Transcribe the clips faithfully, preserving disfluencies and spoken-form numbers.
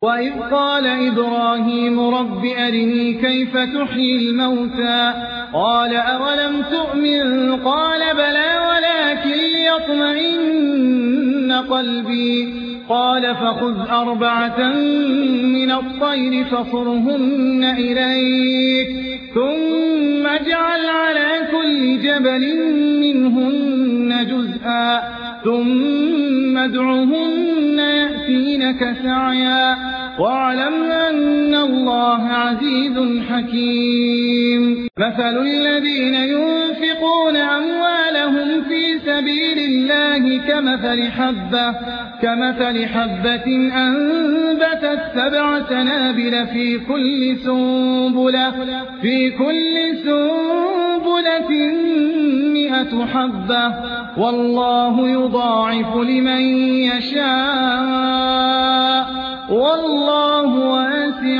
وإذ قال إبراهيم رب أرني كيف تحيي الموتى قال أولم تؤمن قال بلى ولكن ليطمئن قلبي قال فخذ أربعة من الطير فصرهن إليك ثم اجعل على كل جبل منهن جزءا ثم ادعهن يأتينك سعيا واعلم أن الله عزيز حكيم مثل الذين ينفقون أموالهم في سبيل الله كمثل حبة كمثل حبة أنبتت سبع سنابل في كل سنبلة في كل سنبلة مئة حبة والله يضاعف لمن يشاء والله واسع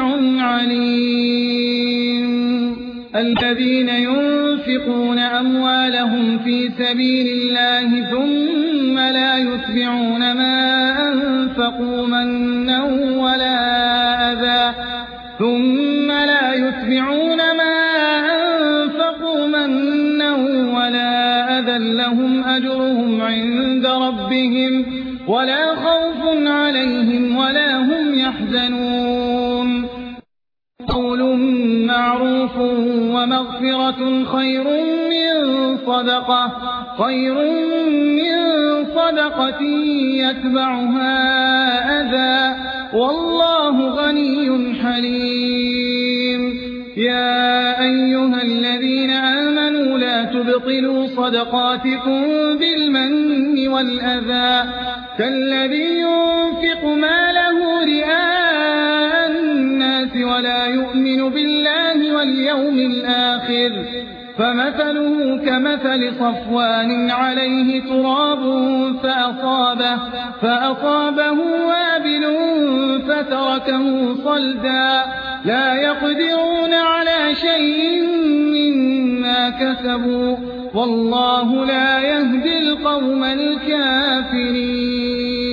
عليم الذين ينفقون أموالهم في سبيل الله ثم لا يتبعون ما أنفقوا منا ولا أذى ثم لا يتبعون ما أنفقوا منا ولا أذى لهم أجرهم عند ربهم ولا خوف عليهم ولا هم يحزنون قول معروف ومغفرة خير من صدقة خير من صدقة يتبعها أذى والله غني حليم يا أيها الذين آمنوا لا تبطلوا صدقاتكم بالمن والأذى كالذي ينفق ماله رئاء الناس ولا يؤمن بالله واليوم الآخر فمثله كمثل صفوان عليه تراب فأصابه, فأصابه وابل فتركه صلدا لا يقدرون على شيء مما كسبوا والله لا يهدي القوم الكافرين